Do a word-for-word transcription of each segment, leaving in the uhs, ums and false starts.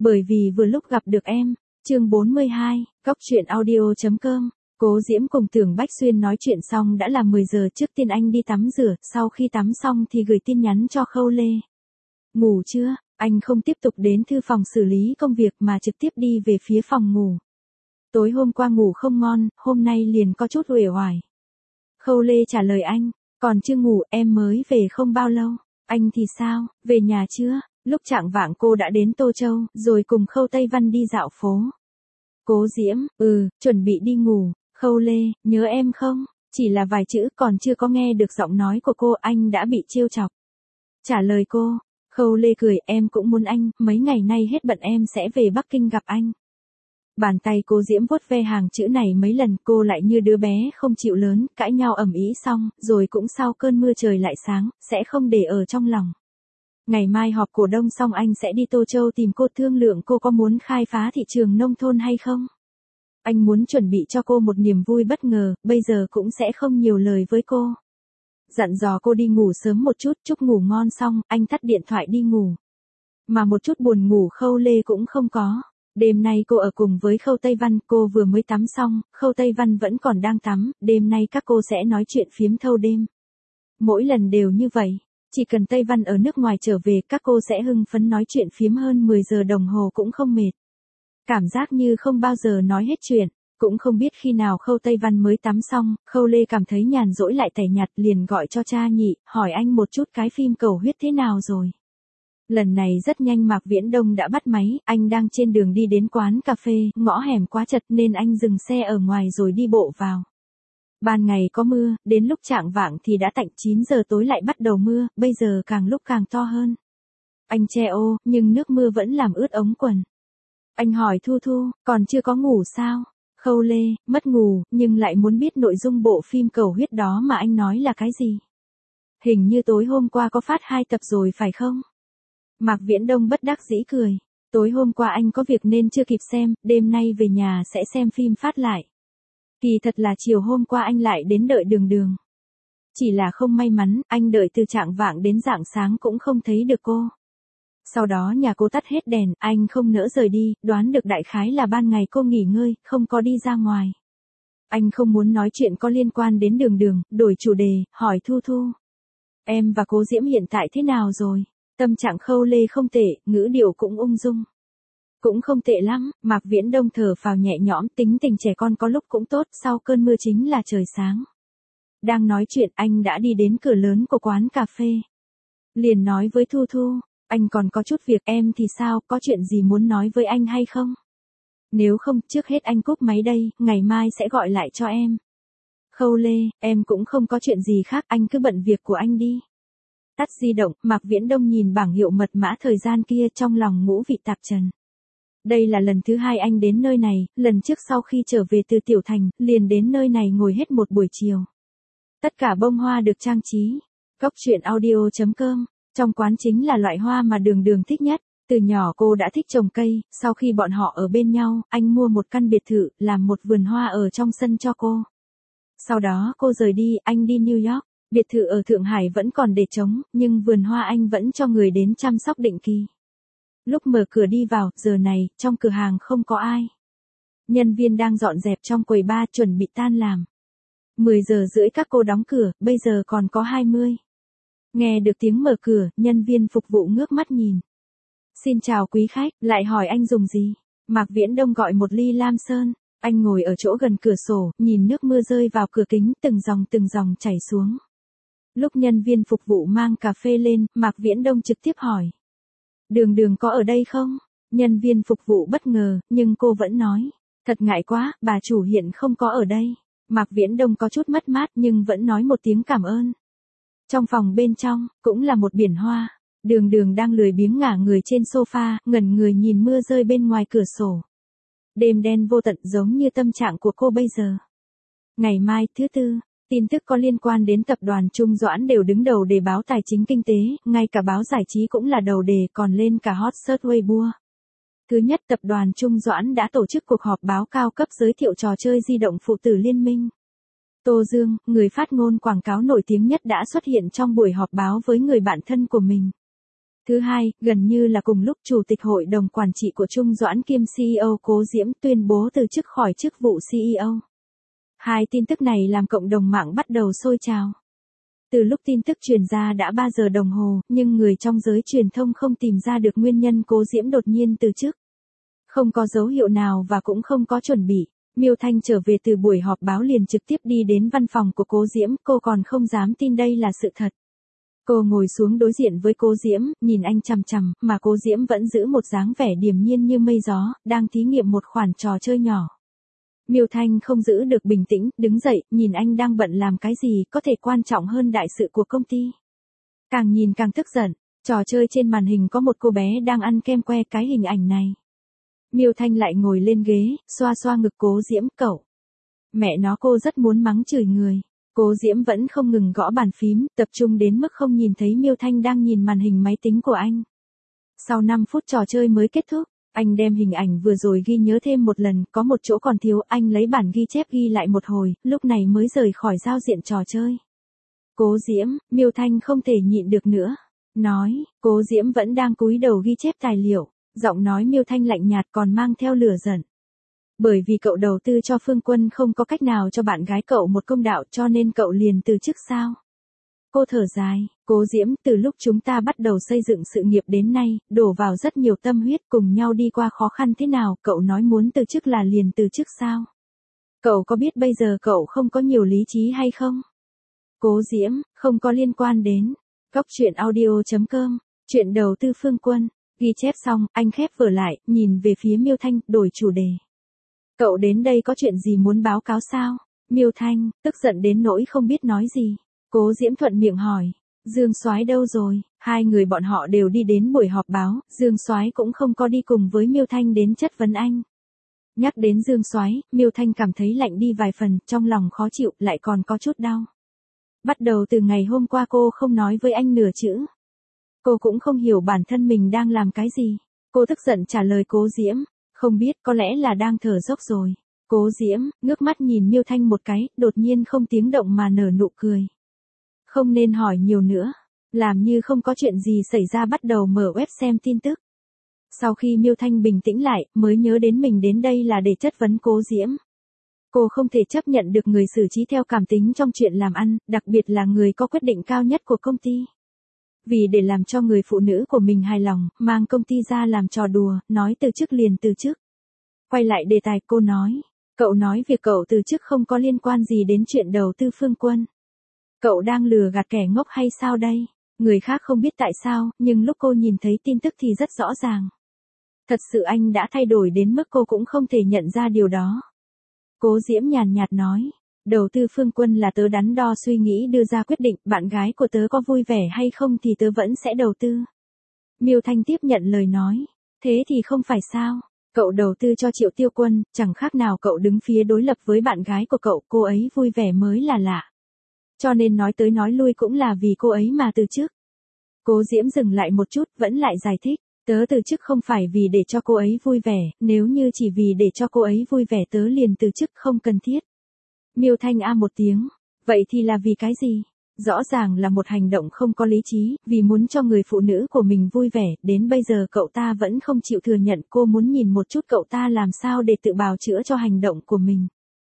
Bởi vì vừa lúc gặp được em. Chương bốn mươi hai, Cóc truyện audio.com. Cố Diễm cùng Tưởng Bách Xuyên nói chuyện xong đã là mười giờ, trước tiên anh đi tắm rửa, sau khi tắm xong thì gửi tin nhắn cho Khâu Lê. Ngủ chưa? Anh không tiếp tục đến thư phòng xử lý công việc mà trực tiếp đi về phía phòng ngủ. Tối hôm qua ngủ không ngon, hôm nay liền có chút uể oải. Khâu Lê trả lời anh, còn chưa ngủ, em mới về không bao lâu. Anh thì sao, về nhà chưa? Lúc chạng vạng cô đã đến Tô Châu, rồi cùng Khâu Tây Văn đi dạo phố. Cố Diễm, ừ, chuẩn bị đi ngủ. Khâu Lê, nhớ em không? Chỉ là vài chữ, còn chưa có nghe được giọng nói của cô, anh đã bị trêu chọc. Trả lời cô, Khâu Lê cười, em cũng muốn anh, mấy ngày nay hết bận em sẽ về Bắc Kinh gặp anh. Bàn tay Cố Diễm vuốt ve hàng chữ này mấy lần, cô lại như đứa bé không chịu lớn, cãi nhau ầm ĩ xong, rồi cũng sau cơn mưa trời lại sáng, sẽ không để ở trong lòng. Ngày mai họp cổ đông xong anh sẽ đi Tô Châu tìm cô thương lượng cô có muốn khai phá thị trường nông thôn hay không. Anh muốn chuẩn bị cho cô một niềm vui bất ngờ, bây giờ cũng sẽ không nhiều lời với cô. Dặn dò cô đi ngủ sớm một chút, chúc ngủ ngon xong, anh tắt điện thoại đi ngủ. Mà một chút buồn ngủ Khâu Lê cũng không có. Đêm nay cô ở cùng với Khâu Tây Văn, cô vừa mới tắm xong, Khâu Tây Văn vẫn còn đang tắm, đêm nay các cô sẽ nói chuyện phiếm thâu đêm. Mỗi lần đều như vậy, chỉ cần Tây Văn ở nước ngoài trở về các cô sẽ hưng phấn nói chuyện phiếm hơn mười giờ đồng hồ cũng không mệt. Cảm giác như không bao giờ nói hết chuyện, cũng không biết khi nào Khâu Tây Văn mới tắm xong, Khâu Lê cảm thấy nhàn rỗi lại tẻ nhạt liền gọi cho cha nhị, hỏi anh một chút cái phim Cầu Huyết thế nào rồi. Lần này rất nhanh Mạc Viễn Đông đã bắt máy, anh đang trên đường đi đến quán cà phê, ngõ hẻm quá chật nên anh dừng xe ở ngoài rồi đi bộ vào. Ban ngày có mưa, đến lúc chạng vạng thì đã tạnh, chín giờ tối lại bắt đầu mưa, bây giờ càng lúc càng to hơn. Anh che ô, nhưng nước mưa vẫn làm ướt ống quần. Anh hỏi Thu Thu, còn chưa có ngủ sao? Khâu Lê, mất ngủ, nhưng lại muốn biết nội dung bộ phim Cầu Huyết đó mà anh nói là cái gì. Hình như tối hôm qua có phát hai tập rồi phải không? Mạc Viễn Đông bất đắc dĩ cười. Tối hôm qua anh có việc nên chưa kịp xem, đêm nay về nhà sẽ xem phim phát lại. Kỳ thật là chiều hôm qua anh lại đến đợi Đường Đường. Chỉ là không may mắn, anh đợi từ chạng vạng đến rạng sáng cũng không thấy được cô. Sau đó nhà cô tắt hết đèn, anh không nỡ rời đi, đoán được đại khái là ban ngày cô nghỉ ngơi, không có đi ra ngoài. Anh không muốn nói chuyện có liên quan đến Đường Đường, đổi chủ đề, hỏi Thu Thu. Em và Cố Diễm hiện tại thế nào rồi? Tâm trạng Khâu Lê không tệ, ngữ điệu cũng ung dung. Cũng không tệ lắm, Mạc Viễn Đông thở phào nhẹ nhõm, tính tình trẻ con có lúc cũng tốt, sau cơn mưa chính là trời sáng. Đang nói chuyện anh đã đi đến cửa lớn của quán cà phê. Liền nói với Thu Thu, anh còn có chút việc, em thì sao, có chuyện gì muốn nói với anh hay không? Nếu không, trước hết anh cúp máy đây, ngày mai sẽ gọi lại cho em. Khâu Lê, em cũng không có chuyện gì khác, anh cứ bận việc của anh đi. Tắt di động, Mạc Viễn Đông nhìn bảng hiệu mật mã thời gian kia trong lòng ngũ vị tạp trần. Đây là lần thứ hai anh đến nơi này, lần trước sau khi trở về từ Tiểu Thành, liền đến nơi này ngồi hết một buổi chiều. Tất cả bông hoa được trang trí. Cóc truyện audio.com. Trong quán chính là loại hoa mà Đường Đường thích nhất. Từ nhỏ cô đã thích trồng cây, sau khi bọn họ ở bên nhau, anh mua một căn biệt thự, làm một vườn hoa ở trong sân cho cô. Sau đó cô rời đi, anh đi New York. Biệt thự ở Thượng Hải vẫn còn để trống, nhưng vườn hoa anh vẫn cho người đến chăm sóc định kỳ. Lúc mở cửa đi vào, giờ này, trong cửa hàng không có ai. Nhân viên đang dọn dẹp trong quầy bar chuẩn bị tan làm. mười giờ rưỡi các cô đóng cửa, bây giờ còn có hai mươi. Nghe được tiếng mở cửa, nhân viên phục vụ ngước mắt nhìn. Xin chào quý khách, lại hỏi anh dùng gì? Mạc Viễn Đông gọi một ly lam sơn. Anh ngồi ở chỗ gần cửa sổ, nhìn nước mưa rơi vào cửa kính, từng dòng từng dòng chảy xuống. Lúc nhân viên phục vụ mang cà phê lên, Mạc Viễn Đông trực tiếp hỏi. Đường Đường có ở đây không? Nhân viên phục vụ bất ngờ, nhưng cô vẫn nói. Thật ngại quá, bà chủ hiện không có ở đây. Mạc Viễn Đông có chút mất mát nhưng vẫn nói một tiếng cảm ơn. Trong phòng bên trong, cũng là một biển hoa. Đường Đường đang lười biếng ngả người trên sofa, ngẩn người nhìn mưa rơi bên ngoài cửa sổ. Đêm đen vô tận giống như tâm trạng của cô bây giờ. Ngày mai, thứ tư, tin tức có liên quan đến tập đoàn Trung Doãn đều đứng đầu đề báo tài chính kinh tế, ngay cả báo giải trí cũng là đầu đề, còn lên cả hot search Weibo. Thứ nhất, tập đoàn Trung Doãn đã tổ chức cuộc họp báo cao cấp giới thiệu trò chơi di động phụ tử liên minh. Tô Dương, người phát ngôn quảng cáo nổi tiếng nhất đã xuất hiện trong buổi họp báo với người bạn thân của mình. Thứ hai, gần như là cùng lúc Chủ tịch Hội đồng Quản trị của Trung Doãn kiêm xê e ô Cố Diễm tuyên bố từ chức khỏi chức vụ xê e ô. Hai tin tức này làm cộng đồng mạng bắt đầu sôi trào. Từ lúc tin tức truyền ra đã ba giờ đồng hồ, nhưng người trong giới truyền thông không tìm ra được nguyên nhân Cố Diễm đột nhiên từ chức. Không có dấu hiệu nào và cũng không có chuẩn bị. Miêu Thanh trở về từ buổi họp báo liền trực tiếp đi đến văn phòng của Cố Diễm, cô còn không dám tin đây là sự thật. Cô ngồi xuống đối diện với Cố Diễm, nhìn anh chằm chằm, mà Cố Diễm vẫn giữ một dáng vẻ điềm nhiên như mây gió, đang thí nghiệm một khoản trò chơi nhỏ. Miêu Thanh không giữ được bình tĩnh, đứng dậy, nhìn anh đang bận làm cái gì có thể quan trọng hơn đại sự của công ty. Càng nhìn càng tức giận, trò chơi trên màn hình có một cô bé đang ăn kem que cái hình ảnh này. Miêu Thanh lại ngồi lên ghế, xoa xoa ngực Cố Diễm, cậu. Mẹ nó, cô rất muốn mắng chửi người. Cố Diễm vẫn không ngừng gõ bàn phím, tập trung đến mức không nhìn thấy Miêu Thanh đang nhìn màn hình máy tính của anh. Sau năm phút trò chơi mới kết thúc, anh đem hình ảnh vừa rồi ghi nhớ thêm một lần, có một chỗ còn thiếu, anh lấy bản ghi chép ghi lại một hồi, lúc này mới rời khỏi giao diện trò chơi. Cố Diễm, Miêu Thanh không thể nhịn được nữa. Nói, Cố Diễm vẫn đang cúi đầu ghi chép tài liệu, giọng nói Miêu Thanh lạnh nhạt còn mang theo lửa giận. Bởi vì cậu đầu tư cho Phương Quân không có cách nào cho bạn gái cậu một công đạo cho nên cậu liền từ chức sao? Cô thở dài, Cố Diễm, từ lúc chúng ta bắt đầu xây dựng sự nghiệp đến nay, đổ vào rất nhiều tâm huyết cùng nhau đi qua khó khăn thế nào, cậu nói muốn từ chức là liền từ chức sao? Cậu có biết bây giờ cậu không có nhiều lý trí hay không? Cố Diễm, không có liên quan đến. Góc truyện audio chấm com, chuyện đầu tư Phương Quân. Ghi chép xong, anh khép vở lại, nhìn về phía Miêu Thanh, đổi chủ đề. Cậu đến đây có chuyện gì muốn báo cáo sao? Miêu Thanh, tức giận đến nỗi không biết nói gì. Cố Diễm thuận miệng hỏi, Dương Soái đâu rồi? Hai người bọn họ đều đi đến buổi họp báo, Dương Soái cũng không có đi cùng với Miêu Thanh đến chất vấn anh. Nhắc đến Dương Soái, Miêu Thanh cảm thấy lạnh đi vài phần, trong lòng khó chịu, lại còn có chút đau. Bắt đầu từ ngày hôm qua cô không nói với anh nửa chữ. Cô cũng không hiểu bản thân mình đang làm cái gì. Cô tức giận trả lời Cố Diễm, không biết, có lẽ là đang thở dốc rồi. Cố Diễm, ngước mắt nhìn Miêu Thanh một cái, đột nhiên không tiếng động mà nở nụ cười. Không nên hỏi nhiều nữa. Làm như không có chuyện gì xảy ra bắt đầu mở web xem tin tức. Sau khi Miêu Thanh bình tĩnh lại, mới nhớ đến mình đến đây là để chất vấn Cố Diễm. Cô không thể chấp nhận được người xử trí theo cảm tính trong chuyện làm ăn, đặc biệt là người có quyết định cao nhất của công ty. Vì để làm cho người phụ nữ của mình hài lòng, mang công ty ra làm trò đùa, nói từ chức liền từ chức. Quay lại đề tài, cô nói, cậu nói việc cậu từ chức không có liên quan gì đến chuyện đầu tư Phương Quân. Cậu đang lừa gạt kẻ ngốc hay sao đây? Người khác không biết tại sao, nhưng lúc cô nhìn thấy tin tức thì rất rõ ràng. Thật sự anh đã thay đổi đến mức cô cũng không thể nhận ra điều đó. Cố Diễm nhàn nhạt nói, đầu tư Phương Quân là tớ đắn đo suy nghĩ đưa ra quyết định, bạn gái của tớ có vui vẻ hay không thì tớ vẫn sẽ đầu tư. Miêu Thanh tiếp nhận lời nói, thế thì không phải sao, cậu đầu tư cho Triệu Tiêu Quân, chẳng khác nào cậu đứng phía đối lập với bạn gái của cậu, cô ấy vui vẻ mới là lạ. Cho nên nói tới nói lui cũng là vì cô ấy mà từ chức. Cố Diễm dừng lại một chút, vẫn lại giải thích, tớ từ chức không phải vì để cho cô ấy vui vẻ, nếu như chỉ vì để cho cô ấy vui vẻ tớ liền từ chức không cần thiết. Miêu Thanh a một tiếng, vậy thì là vì cái gì? Rõ ràng là một hành động không có lý trí, vì muốn cho người phụ nữ của mình vui vẻ, đến bây giờ cậu ta vẫn không chịu thừa nhận, cô muốn nhìn một chút cậu ta làm sao để tự bào chữa cho hành động của mình.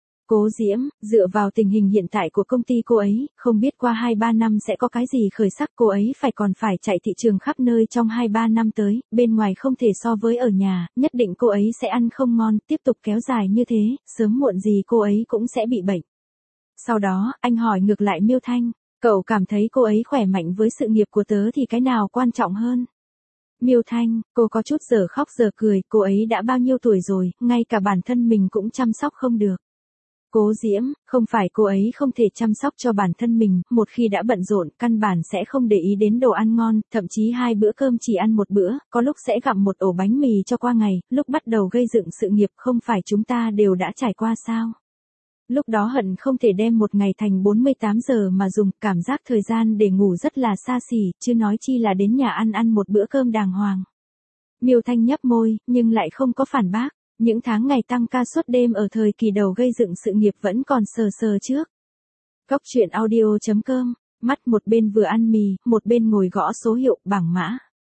Cố Diễm, dựa vào tình hình hiện tại của công ty cô ấy, không biết qua hai ba năm sẽ có cái gì khởi sắc, cô ấy phải còn phải chạy thị trường khắp nơi trong hai ba năm tới, bên ngoài không thể so với ở nhà, nhất định cô ấy sẽ ăn không ngon, tiếp tục kéo dài như thế, sớm muộn gì cô ấy cũng sẽ bị bệnh. Sau đó, anh hỏi ngược lại Miêu Thanh, cậu cảm thấy cô ấy khỏe mạnh với sự nghiệp của tớ thì cái nào quan trọng hơn? Miêu Thanh, cô có chút giờ khóc giờ cười, cô ấy đã bao nhiêu tuổi rồi, ngay cả bản thân mình cũng chăm sóc không được. Cố Diễm, không phải cô ấy không thể chăm sóc cho bản thân mình, một khi đã bận rộn, căn bản sẽ không để ý đến đồ ăn ngon, thậm chí hai bữa cơm chỉ ăn một bữa, có lúc sẽ gặm một ổ bánh mì cho qua ngày, lúc bắt đầu gây dựng sự nghiệp không phải chúng ta đều đã trải qua sao? Lúc đó hận không thể đem một ngày thành bốn mươi tám giờ mà dùng, cảm giác thời gian để ngủ rất là xa xỉ, chứ nói chi là đến nhà ăn ăn một bữa cơm đàng hoàng. Miêu Thanh nhấp môi, nhưng lại không có phản bác. Những tháng ngày tăng ca suốt đêm ở thời kỳ đầu gây dựng sự nghiệp vẫn còn sờ sờ trước. Góc truyện audio chấm com, mắt một bên vừa ăn mì, một bên ngồi gõ số hiệu, bảng mã.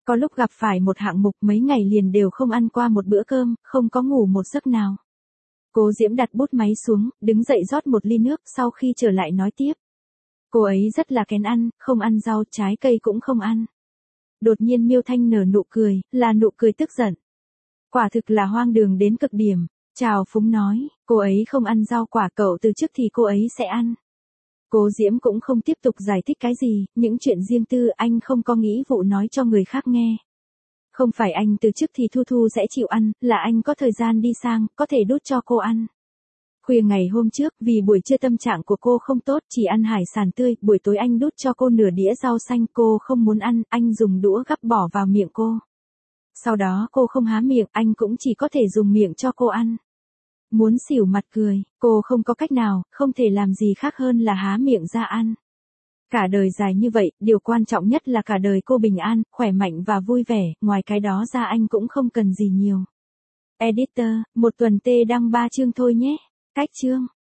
Có lúc gặp phải một hạng mục mấy ngày liền đều không ăn qua một bữa cơm, không có ngủ một giấc nào. Cố Diễm đặt bút máy xuống, đứng dậy rót một ly nước, sau khi trở lại nói tiếp. Cô ấy rất là kén ăn, không ăn rau, trái cây cũng không ăn. Đột nhiên Miêu Thanh nở nụ cười, là nụ cười tức giận. Quả thực là hoang đường đến cực điểm. Trào phúng nói, cô ấy không ăn rau quả, cậu từ trước thì cô ấy sẽ ăn. Cố Diễm cũng không tiếp tục giải thích cái gì, những chuyện riêng tư anh không có nghĩ vụ nói cho người khác nghe. Không phải anh từ trước thì Thu Thu sẽ chịu ăn, là anh có thời gian đi sang, có thể đút cho cô ăn. Khuya ngày hôm trước, vì buổi trưa tâm trạng của cô không tốt, chỉ ăn hải sản tươi, buổi tối anh đút cho cô nửa đĩa rau xanh, cô không muốn ăn, anh dùng đũa gắp bỏ vào miệng cô. Sau đó cô không há miệng, anh cũng chỉ có thể dùng miệng cho cô ăn. Muốn xỉu mặt cười, cô không có cách nào, không thể làm gì khác hơn là há miệng ra ăn. Cả đời dài như vậy, điều quan trọng nhất là cả đời cô bình an, khỏe mạnh và vui vẻ, ngoài cái đó ra anh cũng không cần gì nhiều. Editor, một tuần tê đăng ba chương thôi nhé. Cách chương.